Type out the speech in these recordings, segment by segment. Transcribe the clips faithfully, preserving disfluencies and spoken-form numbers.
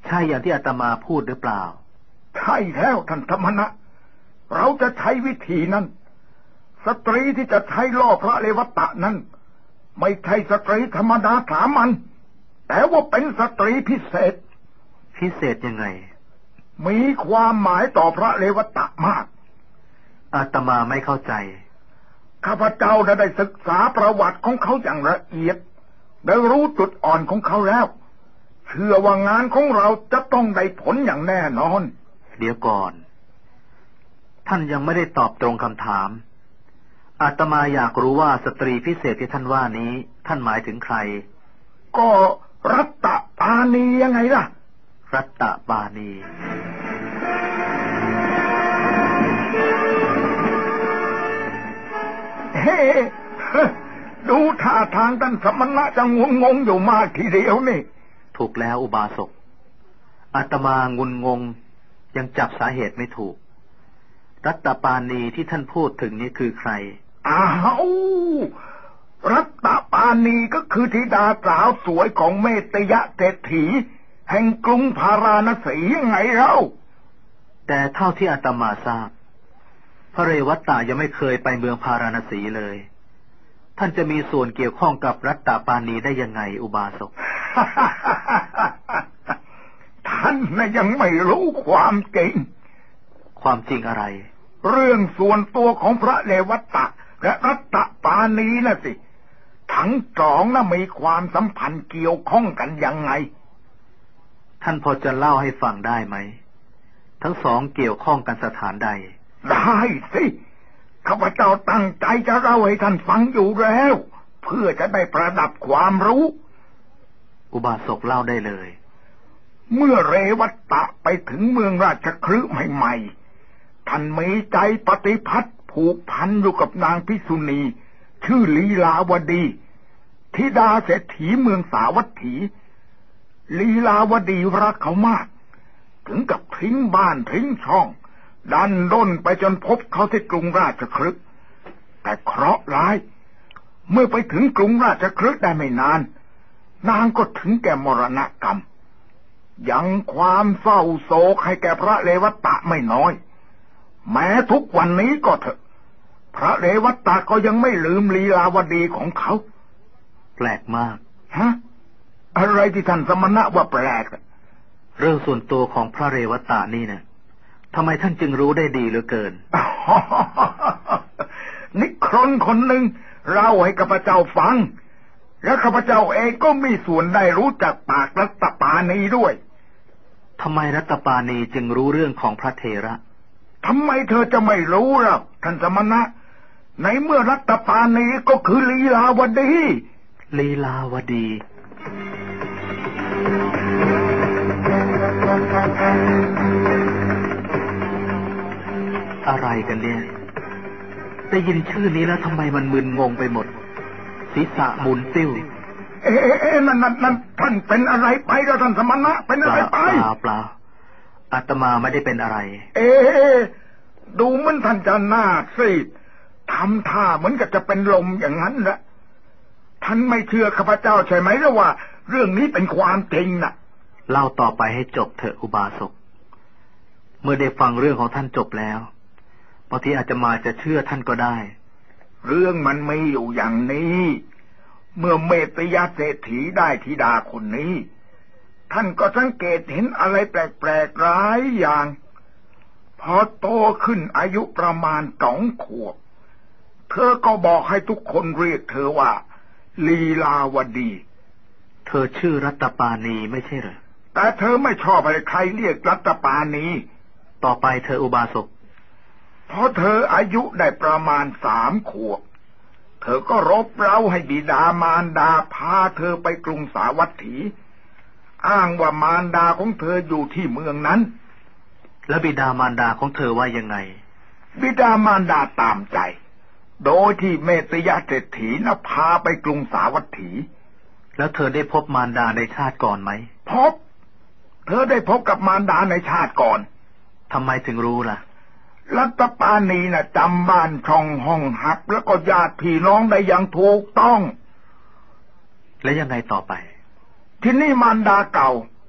ใช่อย่างที่อาตมาพูดหรือเปล่าใช่แล้วท่านธรรมนะเราจะใช้วิธีนั้นสตรีที่จะใช้ล่อพระเรวัตะนั้นไม่ใช่สตรีธรรมดาสามัญแต่ว่าเป็นสตรีพิเศษพิเศษยังไงมีความหมายต่อพระเรวัตะมากอาตมาไม่เข้าใจข้าพเจ้าได้ศึกษาประวัติของเขาอย่างละเอียดได้รู้จุดอ่อนของเขาแล้วเชื่อว่างานของเราจะต้องได้ผลอย่างแน่นอนเดี๋ยวก่อนท่านยังไม่ได้ตอบตรงคำถามอาตมาอยากรู้ว่าสตรีพิเศษที่ท่านว่านี้ท่านหมายถึงใครก็รัตตปาณียังไงล่ะรัตตปาณีเฮ้ดูท่าทางท่านสมณะจะงุนงงอยู่มากทีเดียวนี่ถูกแล้วอุบาสกอาตมางุนงงยังจับสาเหตุไม่ถูกรัตตปาณีที่ท่านพูดถึงนี้คือใครอ้าวรัตตปาณีก็คือธิดาสาวสวยของเมตยะเศรษฐีแห่งกรุงพาราณสียังไงเล่าแต่เท่าที่อาตมาทราบพระเรวัตตะยังไม่เคยไปเมืองพาราณสีเลยท่านจะมีส่วนเกี่ยวข้องกับรัตตปาณีได้ยังไงอุบาสกท่านน่ะยังไม่รู้ความจริงความจริงอะไรเรื่องส่วนตัวของพระเรวัตตะและรัตตปาณีน่ะสิทั้งสองน่ะมีความสัมพันธ์เกี่ยวข้องกันยังไงท่านพอจะเล่าให้ฟังได้ไหมทั้งสองเกี่ยวข้องกันสถานใดได้สิข้าพเจ้าตั้งใจจะเล่าให้ท่านฟังอยู่แล้วเพื่อจะได้ประดับความรู้อุบาสกเล่าได้เลยเมื่อเรวัตตะไปถึงเมืองราชคฤห์ใหม่ๆท่านมีใจปฏิพัทธ์ผูกพันอยู่กับนางภิกษุณีชื่อลีลาวดีธิดาเศรษฐีเมืองสาวัตถีลีลาวดีรักเขามากถึงกับทิ้งบ้านทิ้งช่องดันด้นไปจนพบเขาที่กรุงราชคฤห์แต่เคราะห์ร้ายเมื่อไปถึงกรุงราชคฤห์ได้ไม่นานนางก็ถึงแก่มรณกรรมยังความเศร้าโศกให้แก่พระเรวัตตะไม่น้อยแม้ทุกวันนี้ก็เถอะพระเรวัตตะก็ยังไม่ลืมลีลาวดีของเขาแปลกมากฮะอะไรที่ท่านสมณะว่าแปลกเรื่องส่วนตัวของพระเรวัตตะนี่เนี่ยทำไมท่านจึงรู้ได้ดีเหลือเกินนิครนคนหนึ่งเล่าให้ข้าพเจ้าฟังและข้าพเจ้าเองก็มีส่วนได้รู้จักปากรัตตปาณีด้วยทำไมรัตตปาณีจึงรู้เรื่องของพระเถระทำไมเธอจะไม่รู้ล่ะท่านสมณะในเมื่อรัตตปาณีก็คือลีลาวดีลีลาวดีอะไรกันเนี่ยได้ยินชื่อนี้แล้วทำไมมันมึนงงไปหมดศีรษะหมุนติ้วเอ๊ะนั่นนั่นนั่นท่านเป็นอะไรไปแล้วท่านสมณะเป็นอะไรไปเปล่าเปล่าอาตมาไม่ได้เป็นอะไรเอ๊ะดูเหมือนท่านจะหน้าซีดทำท่าเหมือนกับจะเป็นลมอย่างนั้นแหละท่านไม่เชื่อข้าพเจ้าใช่ไหมล่ะว่าเรื่องนี้เป็นความจริงน่ะเล่าต่อไปให้จบเถอะอุบาสกเมื่อได้ฟังเรื่องของท่านจบแล้วบางทีอาจจะมาจะเชื่อท่านก็ได้เรื่องมันมีอยู่อย่างนี้เมื่อเมตยเศรษฐีได้ธิดาคนนี้ท่านก็สังเกตเห็นอะไรแปลกๆหลายอย่างพอโตขึ้นอายุประมาณสองขวบเธอก็บอกให้ทุกคนเรียกเธอว่าลีลาวดีเธอชื่อรัตปาณีไม่ใช่เหรอแต่เธอไม่ชอบให้ใครเรียกรัตปาณีต่อไปเธออุบาสกพอเธออายุได้ประมาณสามขวบเธอก็รบเร้าให้บิดามารดาพาเธอไปกรุงสาวัตถีอ้างว่ามารดาของเธออยู่ที่เมืองนั้นแล้วบิดามารดาของเธอว่ายังไงบิดามารดาตามใจโดยที่เมตยเศรษฐีน่ะพาไปกรุงสาวัตถีแล้วเธอได้พบมารดาในชาติก่อนไหมพบเธอได้พบกับมารดาในชาติก่อนทำไมถึงรู้ล่ะรัตปาณีน่ะจำบ้านช่องห้องหับแล้วก็ญาติพี่น้องได้อย่างถูกต้องและยังไงต่อไปที่นี่มารดาเก่า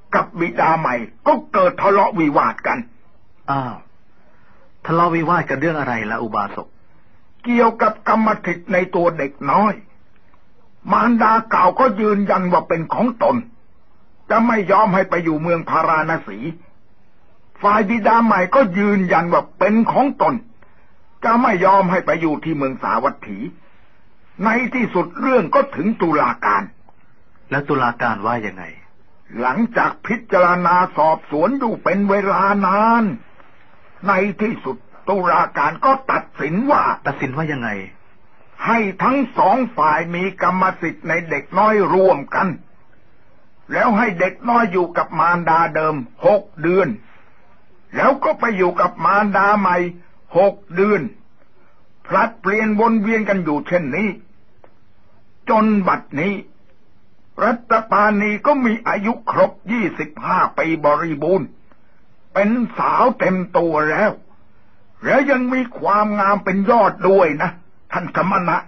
กับบิดาใหม่ก็เกิดทะเลาะวิวาทกันอ้าวทะเลาะวิวาทกันเรื่องอะไรล่ะอุบาสกเกี่ยวกับกรรมสิทธิ์ในตัวเด็กน้อยมารดาเก่าก็ยืนยันว่าเป็นของตนจะไม่ยอมให้ไปอยู่เมืองพาราณสีฝ่ายบิดาใหม่ก็ยืนยันว่าเป็นของตนจะไม่ยอมให้ไปอยู่ที่เมืองสาวัตถีในที่สุดเรื่องก็ถึงตุลาการแล้วตุลาการว่ายังไงหลังจากพิจารณาสอบสวนอยู่เป็นเวลานานในที่สุดตุลาการก็ตัดสินว่าตัดสินว่ายังไงให้ทั้งสองฝ่ายมีกรรมสิทธิ์ในเด็กน้อยร่วมกันแล้วให้เด็กน้อยอยู่กับมารดาเดิมหกเดือนแล้วก็ไปอยู่กับมารดาใหม่หกเดือนพลัดเปลี่ยนวนเวียนกันอยู่เช่นนี้จนบัดนี้รัตปานีก็มีอายุครบยี่สิบห้าปีบริบูรณ์เป็นสาวเต็มตัวแล้วแล้วยังมีความงามเป็นยอดด้วยนะท่านสมณะ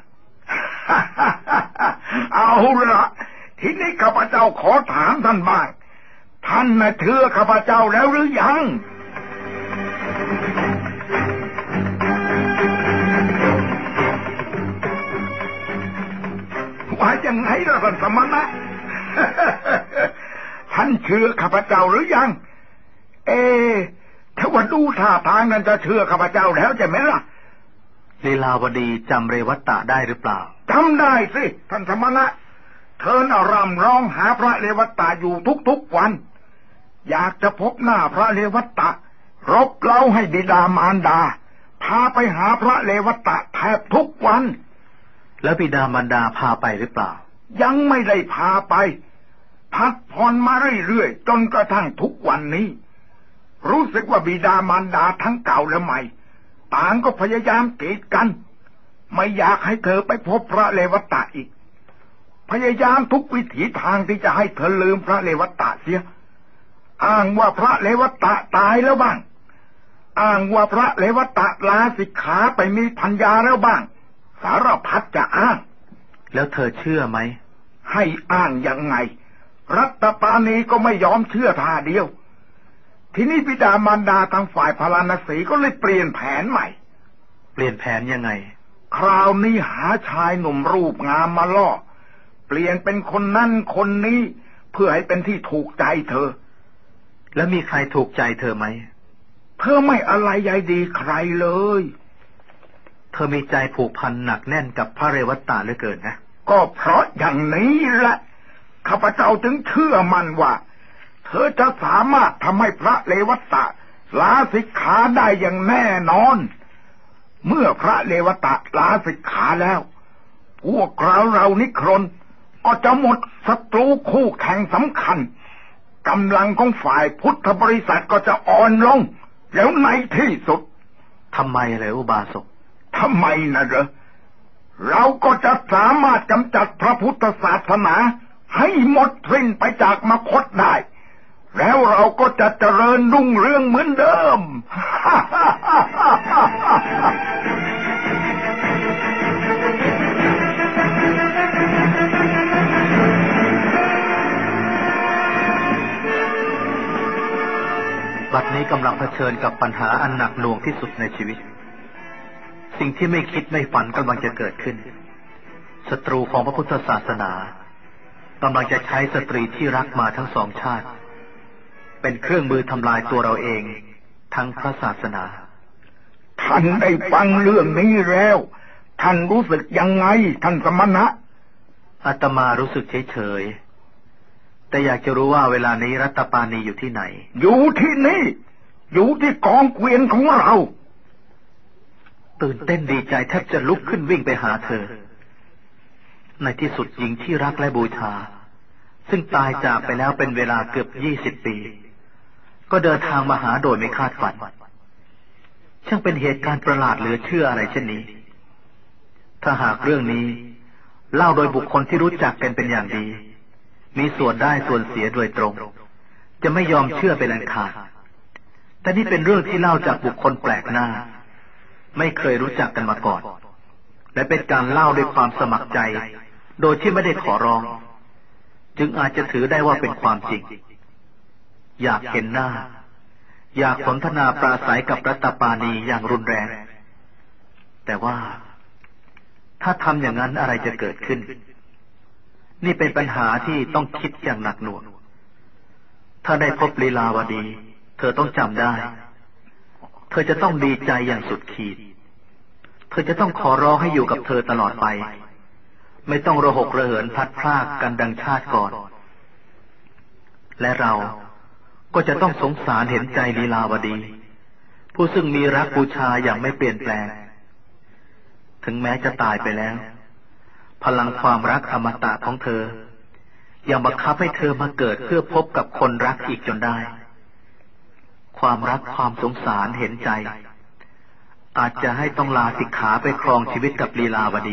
เอาละทีนี้ข้าพเจ้าขอถามท่านบ้างท่านน่ะเชื่อข้าพเจ้าแล้วหรือยังว่ายังไงล่ะท่านสมณะ ท่านเชื่อข้าพเจ้าหรือยังเอถ้าว่าดูท่าทางนั้นจะเชื่อข้าพเจ้าแล้วใช่ไหมล่ะลีลาวดีจำเรวัตตะได้หรือเปล่าจำได้สิท่านสมณะเธอน่ะร่ำร้องหาพระเรวัตตะอยู่ทุกๆวันอยากจะพบหน้าพระเรวัตตะรบเร้าให้บิดามารดาพาไปหาพระเรวัตตะแทบทุกวันแล้วบิดามารดาพาไปหรือเปล่ายังไม่ได้พาไปพักผ่อนมาเรื่อยๆจนกระทั่งทุกวันนี้รู้สึกว่าบิดามารดาทั้งเก่าและใหม่ต่างก็พยายามกีดกันไม่อยากให้เธอไปพบพระเรวัตตะอีกพยายามทุกวิถีทางที่จะให้เธอลืมพระเรวัตตะเสียอ้างว่าพระเรวัตตะตายแล้วบ้างอ้างว่าพระเรวัตตะลาสิกขาไปมีภรรยาแล้วบ้างสารพัดจะอ้างแล้วเธอเชื่อไหมให้อ้างยังไงรัตปานีก็ไม่ยอมเชื่อท่าเดียวทีนี้บิดามารดาทางฝ่ายพาราณสีก็เลยเปลี่ยนแผนใหม่เปลี่ยนแผนยังไงคราวนี้หาชายหนุ่มรูปงามมาล่อเปลี่ยนเป็นคนนั้นคนนี้เพื่อให้เป็นที่ถูกใจเธอแล้วมีใครถูกใจเธอไหมเธอไม่อะไรใยดีใครเลยเธอมีใจผูกพันหนักแน่นกับพระเรวัตตะเหลือเกินนะก็เพราะอย่างนี้แหละข้าพเจ้าจึงเชื่อมั่นว่าเธอจะสามารถทำให้พระเรวัตตะลาสิกขาได้อย่างแน่นอนเมื่อพระเรวัตตะลาสิกขาแล้วพวกเราเรานิครนก็จะหมดศัตรูคู่แข่งสำคัญกำลังของฝ่ายพุทธบริษัทก็จะอ่อนลงแล้วในที่สุดทำไมเลยอุบาสกทำไมนะเหรอเราก็จะสามารถกำจัดพระพุทธศาสนาให้หมดสิ้นไปจากมคธได้แล้วเราก็จะเจริญรุ่งเรืองเหมือนเดิมบัดนี้กำลังเผชิญกับปัญหาอันหนักหน่วงที่สุดในชีวิตสิ่งที่ไม่คิดไม่ฝันกำลังจะเกิดขึ้นศัตรูของพระพุทธศาสนากำลังจะใช้สตรีที่รักมาทั้งสองชาติเป็นเครื่องมือทำลายตัวเราเองทั้งพระศาสนาท่านได้ฟังเรื่องนี้แล้วท่านรู้สึกยังไงท่านสมณะอาตมารู้สึกเฉยๆแต่อยากจะรู้ว่าเวลานี้รัตปานีอยู่ที่ไหนอยู่ที่นี่อยู่ที่กองเกวียนของเราตื่นเต้นดีใจแทบจะลุกขึ้นวิ่งไปหาเธอในที่สุดหญิงที่รักและบูชาซึ่งตายจากไปแล้วเป็นเวลาเกือบยี่สิบปีก็เดินทางมาหาโดยไม่คาดฝันช่างเป็นเหตุการณ์ประหลาดเหลือเชื่ออะไรเช่นนี้ถ้าหากเรื่องนี้เล่าโดยบุคคลที่รู้จักกันเป็นอย่างดีมีส่วนได้ส่วนเสียโดยตรงจะไม่ยอมเชื่อเป็นอันขาดแต่นี่เป็นเรื่องที่เล่าจากบุคคลแปลกหน้าไม่เคยรู้จักกันมาก่อนและเป็นการเล่าด้วยความสมัครใจโดยที่ไม่ได้ขอร้องจึงอาจจะถือได้ว่าเป็นความจริงอยากเห็นหน้าอยากสนทนาปราศัยกับรัตปานีอย่างรุนแรงแต่ว่าถ้าทำอย่างนั้นอะไรจะเกิดขึ้นนี่เป็นปัญหาที่ต้องคิดอย่างหนักหน่วงถ้าได้พบลีลาวดีเธอต้องจำได้เธอจะต้องดีใจอย่างสุดขีดเธอจะต้องขอร้องให้อยู่กับเธอตลอดไปไม่ต้องระหกระเหินพลัดพรากกันดังชาติก่อนและเราก็จะต้องสงสารเห็นใจลีลาวดีผู้ซึ่งมีรักบูชาอย่างไม่เปลี่ยนแปลงถึงแม้จะตายไปแล้วพลังความรักอมตะของเธอยังบังคับให้เธอมาเกิดเพื่อพบกับคนรักอีกจนได้ความรักความสงสารเห็นใจอาจจะให้ต้องลาสิกขาไปครองชีวิตกับลีลาวดี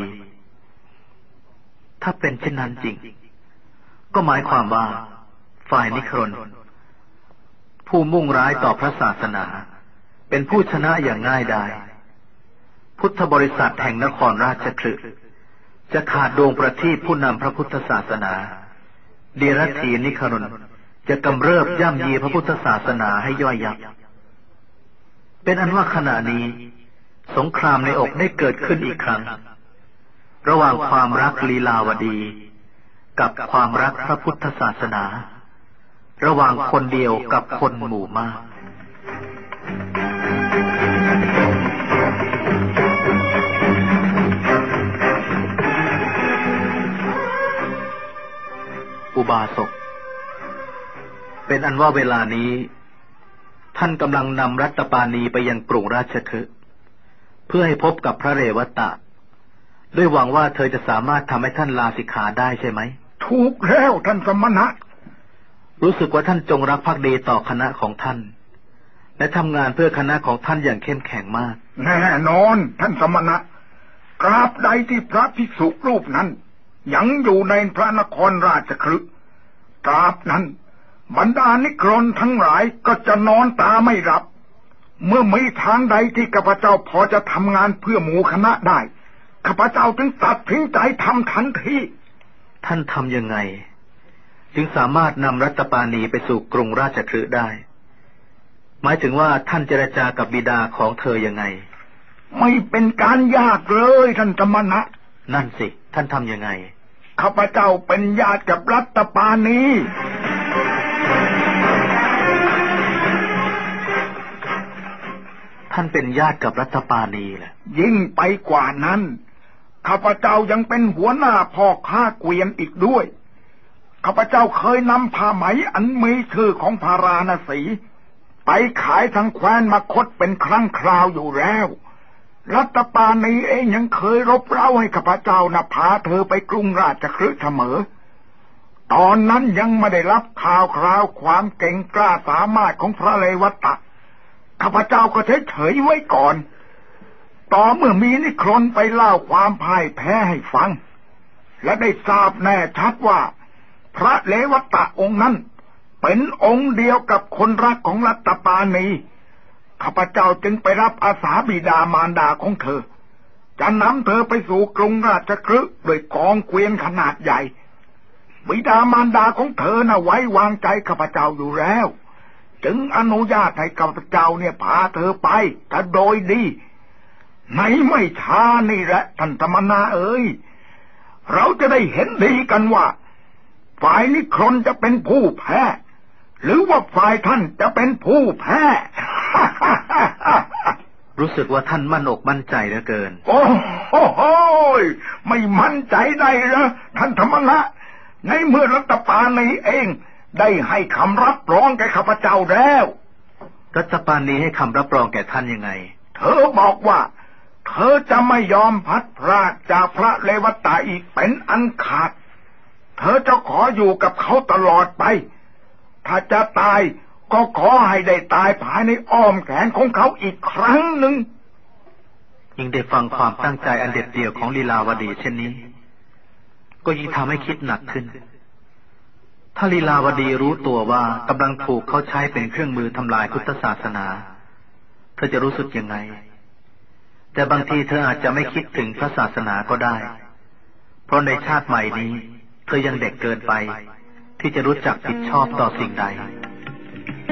ถ้าเป็นเช่นนั้นจริงก็หมายความว่าฝ่ายนิครนผู้มุ่งร้ายต่อพระศาสนาเป็นผู้ชนะอย่างง่ายดายพุทธบริษัทแห่งนครราชคฤห์จะขาดดวงประทีปผู้นำพระพุทธศาสนาเดรัจฉีนิครนจะกำเริบย่ำยีพระพุทธศาสนาให้ย่อยยับเป็นอันว่าขณะนี้สงครามในอกได้เกิดขึ้นอีกครั้งระหว่างความรักลีลาวดีกับความรักพระพุทธศาสนาระหว่างคนเดียวกับคนหมู่มากอุบาสกเป็นอันว่าเวลานี้ท่านกำลังนำรัตปานีไปยังกรุงราชคฤห์เพื่อให้พบกับพระเรวตะด้วยหวังว่าเธอจะสามารถทำให้ท่านลาสิกขาได้ใช่ไหมถูกแล้วท่านสมณะรู้สึกว่าท่านจงรักภักดีต่อคณะของท่านและทำงานเพื่อคณะของท่านอย่างเข้มแข็งมากแน่นอนท่านสมณะตราบใดที่พระภิกษุรูปนั้นยังอยู่ในพระนครราชคฤห์ตราบนั้นบรรดานิครนทั้งหลายก็จะนอนตาไม่หลับเมื่อมีทางใดที่ข้าพเจ้าพอจะทำงานเพื่อหมู่คณะได้ข้าพเจ้าจึงตัดสินใจทำทันทีท่านทำยังไงจึงสามารถนำรัตปานีไปสู่กรุงราชคฤห์ได้หมายถึงว่าท่านเจรจากับบิดาของเธอยังไงไม่เป็นการยากเลยท่านสมณะนั่นสิท่านทำยังไงข้าพเจ้าเป็นญาติกับรัตปานีท่านเป็นญาติกับรัตปานีแหละยิ่งไปกว่านั้นข้าพเจ้ายังเป็นหัวหน้าพ่อค้าเกวียนอีกด้วยข้าพเจ้าเคยนำผ้าไหมอันมีชื่อของพาราณสีไปขายทางแคว้นมคธเป็นครั้งคราวอยู่แล้วรัตปานีเองยังเคยรบเร้าให้ข้าพเจ้านะพาเธอไปกรุงราชคฤห์เสมอตอนนั้นยังไม่ได้รับข่าวคราวความเก่งกล้าสามารถของพระเรวตะข้าพเจ้าก็เฉยๆไว้ก่อนต่อเมื่อมีนิครนไปเล่าความพ่ายแพ้ให้ฟังและได้ทราบแน่ชัดว่าพระเรวตะองค์นั้นเป็นองค์เดียวกับคนรักของรัตปานีข้าพเจ้าจึงไปรับอาสาบิดามารดาของเธอจะนำเธอไปสู่กรุงราชคฤห์โดยกองเกวียนขนาดใหญ่บิดามารดาของเธอน่ะไว้วางใจข้าพเจ้าอยู่แล้วจึงอนุญาตให้ข้าพเจ้าเนี่ยพาเธอไปแต่โดยดีในไม่ช้านี่แหละท่านสมณะเอ๋ยเราจะได้เห็นดีกันว่าฝ่ายนิครนจะเป็นผู้แพ้หรือว่าฝ่ายท่านจะเป็นผู้แพ้รู้สึกว่าท่านมั่นอกมั่นใจเหลือเกินโอ้โหไม่มั่นใจได้เหรอท่านสมณะในเมื่อรัตปานีเองได้ให้คำรับรองแก่ข้าพเจ้าแล้วรัตปานีให้คำรับรองแก่ท่านยังไงเธอบอกว่าเธอจะไม่ยอมพัดพรากจากพระเรวตะอีกเป็นอันขาดเธอจะขออยู่กับเขาตลอดไปถ้าจะตายก็ขอให้ได้ตายภายในอ้อมแขนของเขาอีกครั้งหนึ่งยิ่งได้ฟังความตั้งใจอันเด็ดเดี่ยวของลีลาวดีเช่นนี้ก็ยิ่งทำให้คิดหนักขึ้นถ้าลีลาวดีรู้ตัวว่ากำลังถูกเขาใช้เป็นเครื่องมือทำลายพุทธศาสนาเธอจะรู้สึกยังไงแต่บางทีเธออาจจะไม่คิดถึงพระศาสนาก็ได้เพราะในชาติใหม่นี้เธอยังเด็กเกินไปที่จะรู้จักผิดชอบต่อสิ่งใด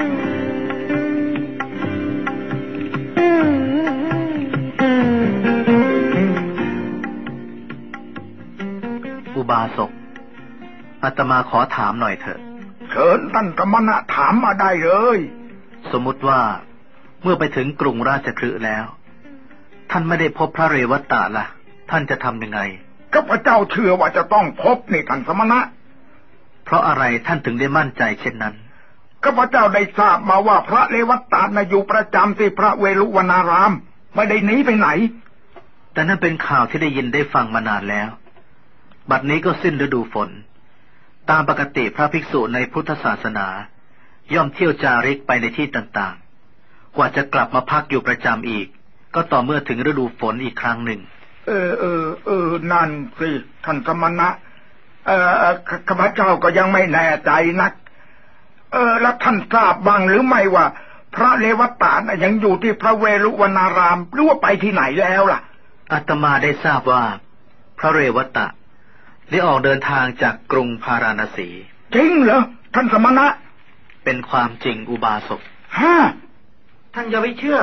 าสกอาตมาขอถามหน่อยเถอะเชิญท่านสมณะถามมาได้เลยสมมุติว่าเมื่อไปถึงกรุงราชคฤห์แล้วท่านไม่ได้พบพระเรวัตะล่ะท่านจะทำยังไงข้าพเจ้าเชื่อว่าจะต้องพบนี่ท่านสมณะเพราะอะไรท่านถึงได้มั่นใจเช่นนั้นข้าพเจ้าได้ทราบมาว่าพระเรวัตะน่ะอยู่ประจำที่พระเวฬุวนารามไม่ได้หนีไปไหนแต่นั่นเป็นข่าวที่ได้ยินได้ฟังมานานแล้วบัดนี้ก็สิ้นฤดูฝนตามปกติพระภิกษุในพุทธศาสนาย่อมเที่ยวจาริกไปในที่ต่างๆกว่าจะกลับมาพักอยู่ประจำอีกก็ต่อเมื่อถึงฤดูฝนอีกครั้งหนึ่งเออเออเออนั่นสิท่านสมณะเออข้าพเจ้าก็ยังไม่แน่ใจนักเออแล้วท่านทราบบ้างหรือไม่ว่าพระเรวัตะน่ะยังอยู่ที่พระเวฬุวนารามหรือว่าไปที่ไหนแล้วล่ะอาตมาได้ทราบว่าพระเรวัตะได้ออกเดินทางจากกรุงพาราณสีจริงเหรอท่านสมณะเป็นความจริงอุบาสกฮะท่านอย่าไปเชื่อ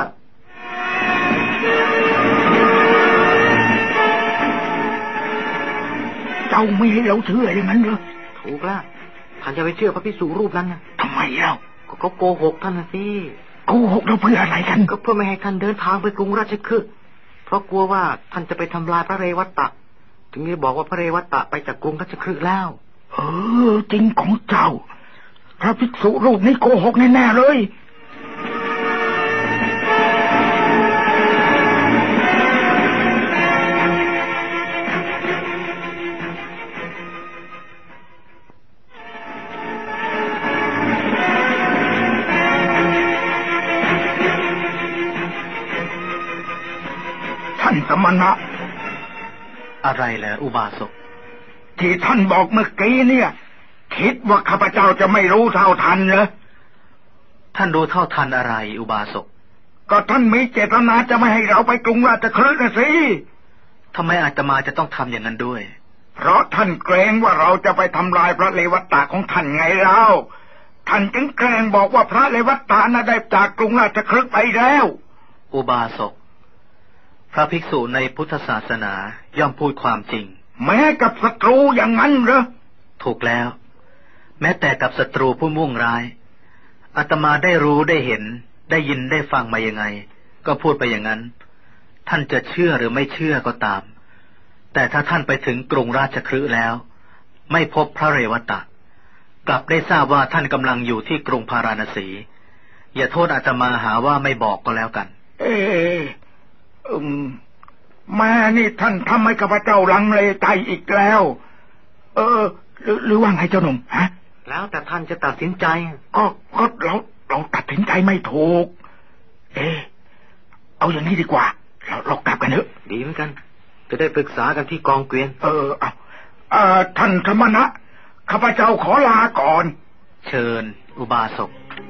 เจ้าไม่ให้เราเชื่ออย่างนั้นเหรอถูกแล้วท่านจะไปเชื่อพระภิกษุรูปนั้นนะทำไมเล่าก็เขาโกหกท่านนะสิโกหกเราเพื่ออะไรกันก็เพื่อไม่ให้ท่านเดินทางไปกรุงราชคฤห์เพราะกลัวว่าท่านจะไปทำลายพระเรวัตะถึงได้บอกว่าพระเรวัตะไปจากกรุงราชคฤห์แล้วเออจริงของเจ้าพระภิกษุรูปนี้โกหกแน่ๆเลยท่านสมณะอะไรล่ะอุบาสกที่ท่านบอกเมื่อกี้เนี่ยคิดว่าข้าพเจ้าจะไม่รู้เท่าทันเหรอท่านรู้เท่าทันอะไรอุบาสกก็ท่านมีเจตนาจะไม่ให้เราไปกรุงราชคฤห์นะสิทำไมอาตมาจะต้องทำอย่างนั้นด้วยเพราะท่านเกรงว่าเราจะไปทำลายพระเรวัตะของท่านไงเล่าท่านจึงแกล้งบอกว่าพระเรวัตะน่ะได้จากกรุงราชคฤห์ไปแล้วอุบาสกพระภิกษุในพุทธศาสนาย่อมพูดความจริงแม้กับศัตรูอย่างนั้นเหรอถูกแล้วแม้แต่กับศัตรูผู้มุ่งร้ายอาตมาได้รู้ได้เห็นได้ยินได้ฟังมายังไงก็พูดไปอย่างนั้นท่านจะเชื่อหรือไม่เชื่อก็ตามแต่ถ้าท่านไปถึงกรุงราชคฤห์แล้วไม่พบพระเรวัตะกลับได้ทราบว่าท่านกำลังอยู่ที่กรุงพาราณสีอย่าโทษอาตมาหาว่าไม่บอกก็แล้วกันเอออืมแม่นี่ท่านทำให้ข้าพเจ้าลังเลใจอีกแล้วเออหรือหรือว่าไงเจ้าหนุ่มฮะแล้วแต่ท่านจะตัดสินใจก็ก็เราเราตัดสินใจไม่ถูกเออเอาอย่างนี้ดีกว่าเราเรากลับกันเถอะดีเหมือนกันจะได้ปรึกษากันที่กองเกวียนเออเอาเอ่อท่านธรรมนะข้าพเจ้าขอลาก่อนเชิญอุบาสก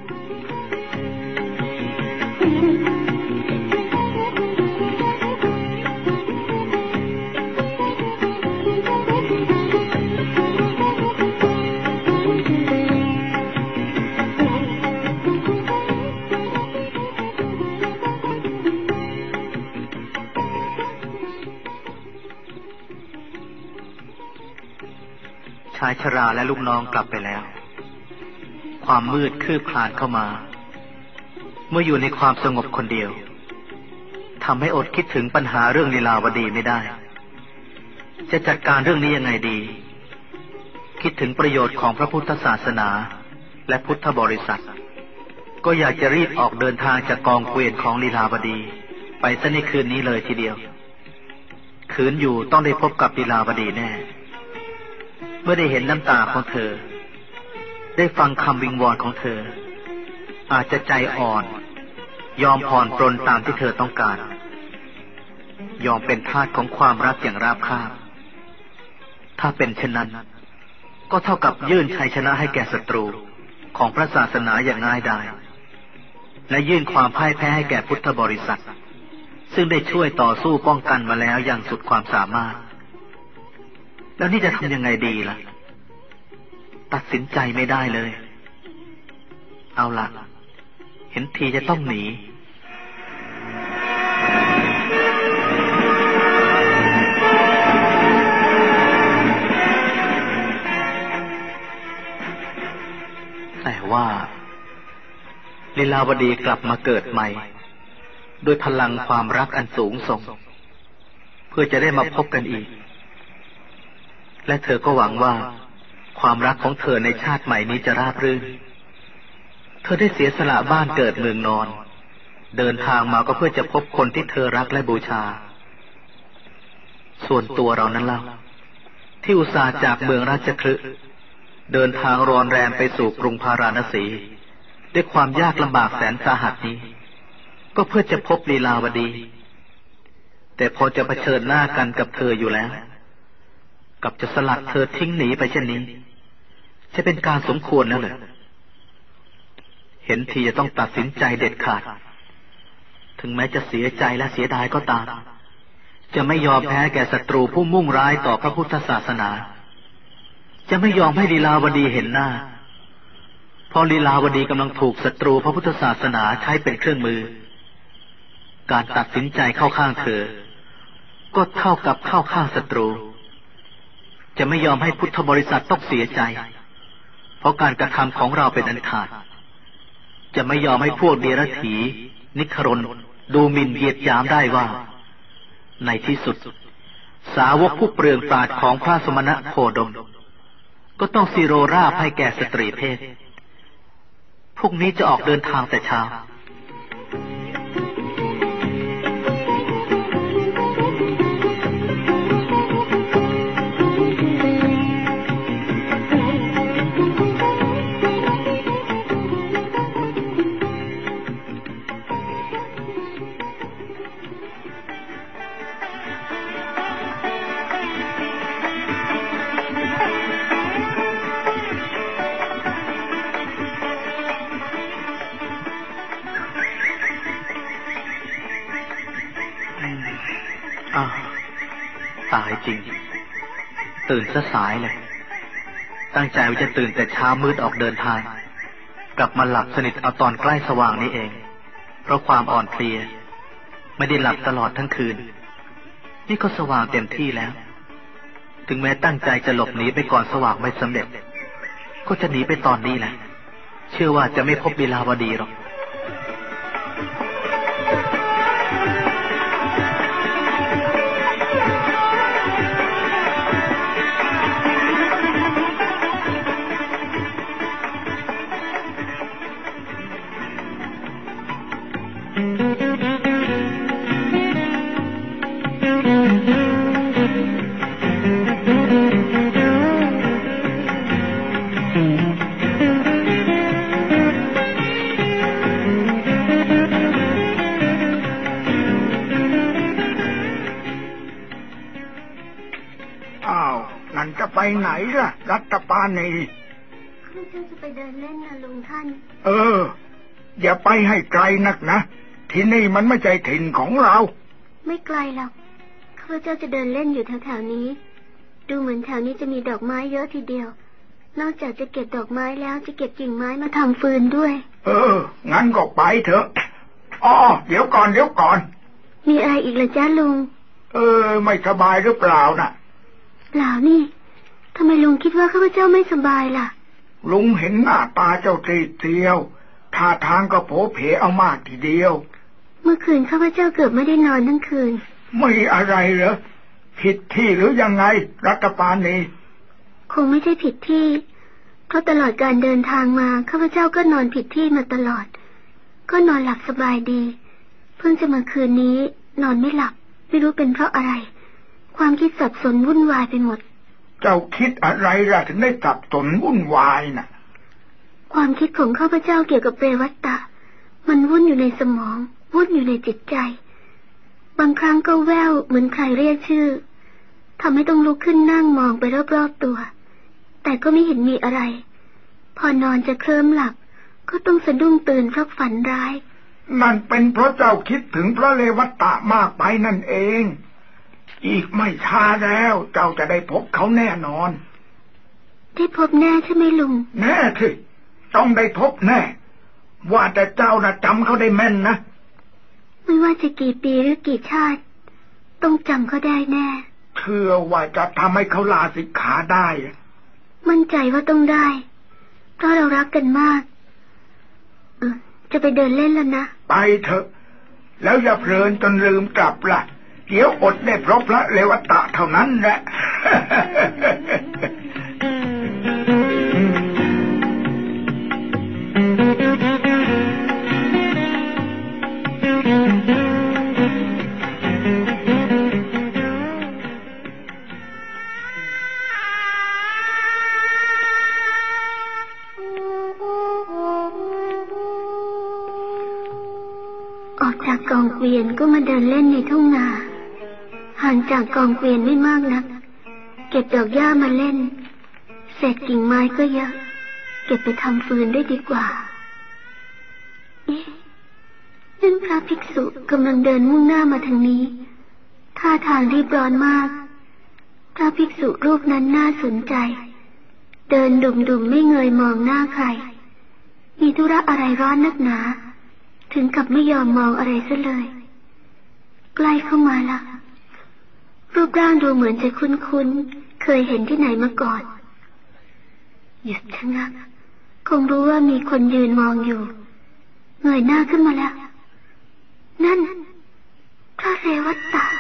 ชายชราและลูกน้องกลับไปแล้วความมืดคืบคลานเข้ามาเมื่ออยู่ในความสงบคนเดียวทำให้อดคิดถึงปัญหาเรื่องลีลาวดีไม่ได้จะจัดการเรื่องนี้ยังไงดีคิดถึงประโยชน์ของพระพุทธศาสนาและพุทธบริษัทก็อยากจะรีบออกเดินทางจากกองเกวียนของลีลาวดีไปซะในคืนนี้เลยทีเดียวคืนอยู่ต้องได้พบกับลีลาวดีแน่เมื่อได้เห็นน้ำตาของเธอได้ฟังคำวิงวอนของเธออาจจะใจอ่อนยอมผ่อนปรนตามที่เธอต้องการยอมเป็นทาสของความรักอย่างราบคาบถ้าเป็นเช่นนั้นก็เท่ากับยื่นชัยชนะให้แก่ศัตรูของพระศาสนาอย่างง่ายดายและยื่นความพ่ายแพ้ให้แก่พุทธบริษัทซึ่งได้ช่วยต่อสู้ป้องกันมาแล้วอย่างสุดความสามารถแล้วนี่จะทำยังไงดีล่ะตัดสินใจไม่ได้เลยเอาล่ะเห็นทีจะต้องหนีแต่ว่าลีลาวดีกลับมาเกิดใหม่ด้วยพลังความรักอันสูงส่งเพื่อจะได้มาพบกันอีกและเธอก็หวังว่าความรักของเธอในชาติใหม่นี้จะราบรื่นเธอได้เสียสละบ้านเกิดเมืองนอนเดินทางมาก็เพื่อจะพบคนที่เธอรักและบูชาส่วนตัวเรานั้นเล่าที่อุตส่าห์จากเมืองราชคฤห์เดินทางรอนแรมไปสู่กรุงพาราณสีด้วยความยากลำบากแสนสาหัสนี้ก็เพื่อจะพบลีลาวดีแต่พอจะเผชิญหน้ากันกับเธออยู่แล้วกับจะสลัดเธอทิ้งหนีไปเช่นนี้จะเป็นการสมควรแล้วเหรอเห็นทีจะต้องตัดสินใจเด็ดขาดถึงแม้จะเสียใจและเสียดายก็ตามจะไม่ยอมแพ้แก่ศัตรูผู้มุ่งร้ายต่อพระพุทธศาสนาจะไม่ยอมให้ลีลาวดีเห็นหน้าเพราะลีลาวดีกำลังถูกศัตรูพระพุทธศาสนาใช้เป็นเครื่องมือการตัดสินใจเข้าข้างเธอก็เท่ากับเข้าข้างศัตรูจะไม่ยอมให้พุทธบริษัทต้องเสียใจเพราะการกระทำของเราเป็นอันขาดจะไม่ยอมให้พวกเดรัจฉีนิครนดูหมิ่นเหยียดหยามได้ว่าในที่สุดสาวกผู้เปลืองปราดของพระสมณะโคดมก็ต้องสิโรราบให้แก่สตรีเพศพรุ่งนี้จะออกเดินทางแต่เช้าอ้าวตายจริงตื่นซะสายเลยตั้งใจว่าจะตื่นแต่เช้ามืดออกเดินทางกลับมาหลับสนิทเอาตอนใกล้สว่างนี้เองเพราะความอ่อนเพลียไม่ได้หลับตลอดทั้งคืนนี่ก็สว่างเต็มที่แล้วถึงแม้ตั้งใจจะหลบหนีไปก่อนสว่างไม่สำเร็จก็จะหนีไปตอนนี้แหละเชื่อว่าจะไม่พบลีลาวดีหรอกไปไหนล่ะรัตปานีข้าพเจ้าจะไปเดินเล่นนะลุงท่านเอออย่าไปให้ไกลนักนะที่นี่มันไม่ใช่ถิ่นของเราไม่ไกลหรอกข้าพเจ้าจะเดินเล่นอยู่แถวๆนี้ดูเหมือนแถวนี้จะมีดอกไม้เยอะทีเดียวนอกจากจะเก็บดอกไม้แล้วจะเก็บกิ่งไม้มาทำฟืนด้วยเอองั้นก็ไปเถอะอ๋อเดี๋ยวก่อนเดี๋ยวก่อนมีอะไรอีกล่ะจ้าลุงเออไม่สบายหรือเปล่าน่ะเปล่านี่ทำไมลุงคิดว่าข้าพเจ้าไม่สบายล่ะลุงเห็นหน้าตาเจ้าตีเตียวท่าทางก็โผเพเอามากทีเดียวเมื่อคืนข้าพเจ้าเกือบไม่ได้นอนทั้งคืนไม่อะไรเหรอผิดที่หรือยังไงรัตปานีคงไม่ใช่ผิดที่เพราะตลอดการเดินทางมาข้าพเจ้าก็นอนผิดที่มาตลอดก็นอนหลับสบายดีเพิ่งจะมาคืนนี้นอนไม่หลับไม่รู้เป็นเพราะอะไรความคิดสับสนวุ่นวายไปหมดเจ้าคิดอะไรล่ะถึงได้สับสนวุ่นวายน่ะความคิดของข้าพเจ้าเกี่ยวกับเปรวัตตะมันวุ่นอยู่ในสมองวุ่นอยู่ในจิตใจบางครั้งก็แว่วเหมือนใครเรียกชื่อทำให้ต้องลุกขึ้นนั่งมองไปรอบๆตัวแต่ก็ไม่เห็นมีอะไรพอนอนจะเคลิ้มหลับก็ต้องสะดุ้งตื่นเพราะฝันร้ายนั่นเป็นเพราะเจ้าคิดถึงพระเรวัตตะมากไปนั่นเองอีกไม่ช้าแล้วเจ้าจะได้พบเขาแน่นอนได้พบแน่ใช่ไหมลุงแน่สิต้องได้พบแน่ว่าแต่เจ้าน่ะจำเขาได้แม่นนะไม่ว่าจะกี่ปีหรือกี่ชาติต้องจำเขาได้แน่เชื่อว่าจะทำให้เขาลาสิกขาได้มั่นใจว่าต้องได้เพราะเรารักกันมากเออจะไปเดินเล่นแล้วนะไปเถอะแล้วอย่าเพลินจนลืมกลับล่ะเดี๋ยวอดได้เพราะพระเรวัตะเท่านั้นแหละออกจากกองเกวียนก็มาเดินเล่นในทุ่งนาห่างจากกองเกวียนไม่มากนักเก็บดอกหญ้ามาเล่นเศษกิ่งไม้ก็เยอะเก็บไปทำฟืนได้ดีกว่าเอ๊ะนั่นพระภิกษุกำลังเดินมุ่งหน้ามาทางนี้ท่าทางรีบร้อนมากพระภิกษุรูปนั้นน่าสนใจเดินดุ่มๆไม่เงยมองหน้าใครมีธุระอะไรร้อนนักหนาถึงกับไม่ยอมมองอะไรซะเลยใกล้เข้ามาละรูปร่างดูเหมือนจะคุ้นๆเคยเห็นที่ไหนมาก่อนหยุดชะงักคงรู้ว่ามีคนยืนมองอยู่เงยหน้าขึ้นมาแล้วนั่นพระเรวัตตะ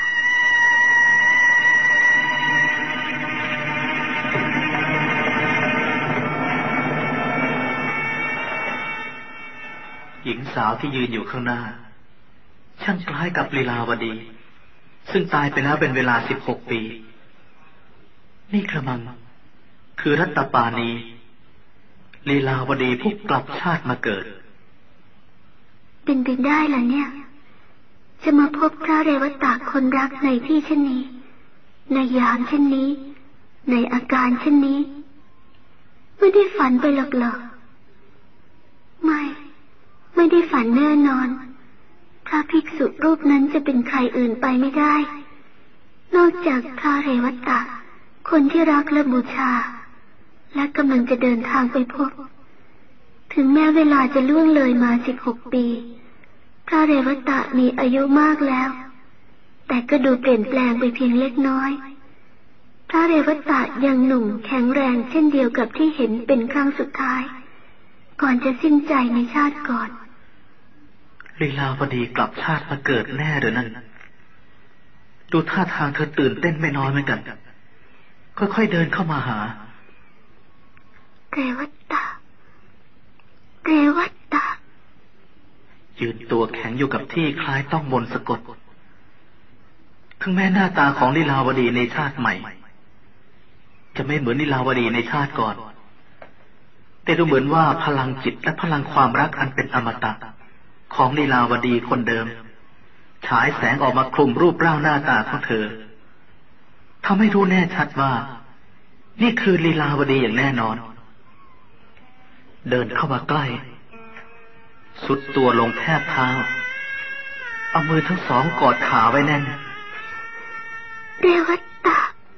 หญิงสาวที่ยืนอยู่ข้างหน้าช่างคล้ายกับลีลาวดีซึ่งตายไปแล้วเป็นเวลาสิบหกปีนี่กระมังคือรัตตปานีลีลาวดีผู้กลับชาติมาเกิดเป็นไปได้ล่ะเนี่ยจะมาพบพระเรวัตตะคนรักในที่เช่นนี้ในยามเช่นนี้ในอาการเช่นนี้ไม่ได้ฝันไปหรอกๆไม่ไม่ได้ฝันแน่นอนพระภิกษุรูปนั้นจะเป็นใครอื่นไปไม่ได้นอกจากพระเรวัตตะคนที่รักและบูชาและกำลังจะเดินทางไปพบถึงแม้เวลาจะล่วงเลยมาสิบหกปีพระเรวัตตะมีอายุมากแล้วแต่ก็ดูเปลี่ยนแปลงไปเพียงเล็กน้อยพระเรวัตตะยังหนุ่มแข็งแรงเช่นเดียวกับที่เห็นเป็นครั้งสุดท้ายก่อนจะสิ้นใจในชาติก่อนลีลาวดีกลับชาติมาเกิดแน่หรือนั่นดูท่าทางเธอตื่นเต้นไม่น้อยเหมือนกันค่อยๆเดินเข้ามาหาเรวัตตะเรวัตตะยืนตัวแข็งอยู่กับที่คล้ายต้องมนต์สะกดถึงแม้หน้าตาของลีลาวดีในชาติใหม่จะไม่เหมือนลีลาวดีในชาติก่อนแต่ดูเหมือนว่าพลังจิตและพลังความรักอันเป็นอมตะของลีลาวดีคนเดิมฉายแสงออกมาคลุมรูปร่างหน้าตาของเธอทำให้รู้แน่ชัดว่านี่คือลีลาวดีอย่างแน่นอนเดินเข้ามาใกล้สุดตัวลงแทบเท้าเอามือทั้งสองกอดขาไว้แน่นเรวัตตะ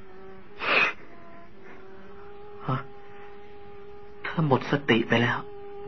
ฮะเธอหมดสติไปแล้ว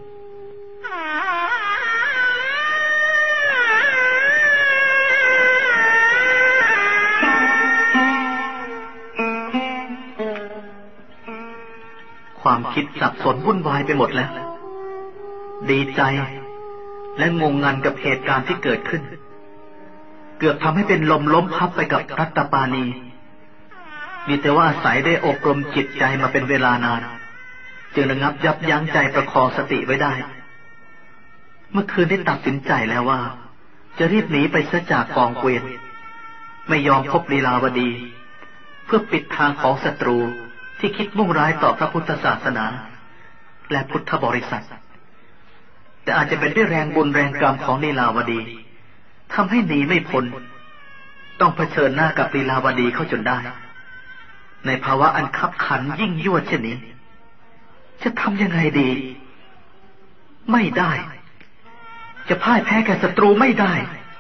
ความคิดสับสนวุ่นวายไปหมดแล้วดีใจและงงงันกับเหตุการณ์ที่เกิดขึ้นเกือบทำให้เป็นลมล้มพับไปกับรัตตปานีมีแต่ว่าอาศัยได้อบรมจิตใจมาเป็นเวลานานจึงระงับยับยั้งใจประคองสติไว้ได้เมื่อคืนได้ตัดสินใจแล้วว่าจะรีบหนีไปซะจากกองเกวียนไม่ยอมพบลีลาวดีเพื่อปิดทางของศัตรูที่คิดมุ่งร้ายต่อพระพุทธศาสนาและพุทธบริษัทแต่อาจจะเป็นด้วยแรงบุญแรงกรรมของลีลาวดีทำให้หนีไม่พ้นต้องเผชิญหน้ากับลีลาวดีเข้าจนได้ในภาวะอันคับขันยิ่งยวดเช่นนี้จะทำยังไงดีไม่ได้จะพ่ายแพ้แก่ศัตรูไม่ได้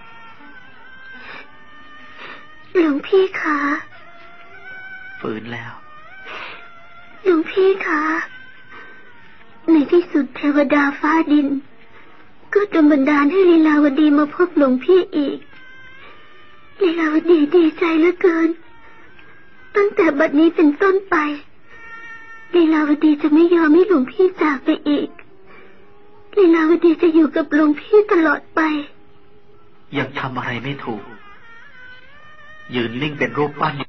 หลวงพี่คะฝืนแล้วหลวงพี่คะในที่สุดเทวดาฟ้าดินก็ดลบันดาลให้ลีลาวดีมาพบหลวงพี่อีกลีลาวดีดีใจเหลือเกินตั้งแต่บัดนี้เป็นต้นไปลีลาวดีจะไม่ยอมให้หลวงพี่จากไปอีกลีลาวดีจะอยู่กับหลวงพี่ตลอดไปยังทำอะไรไม่ถูกยืนนิ่งเป็นรูปปั้น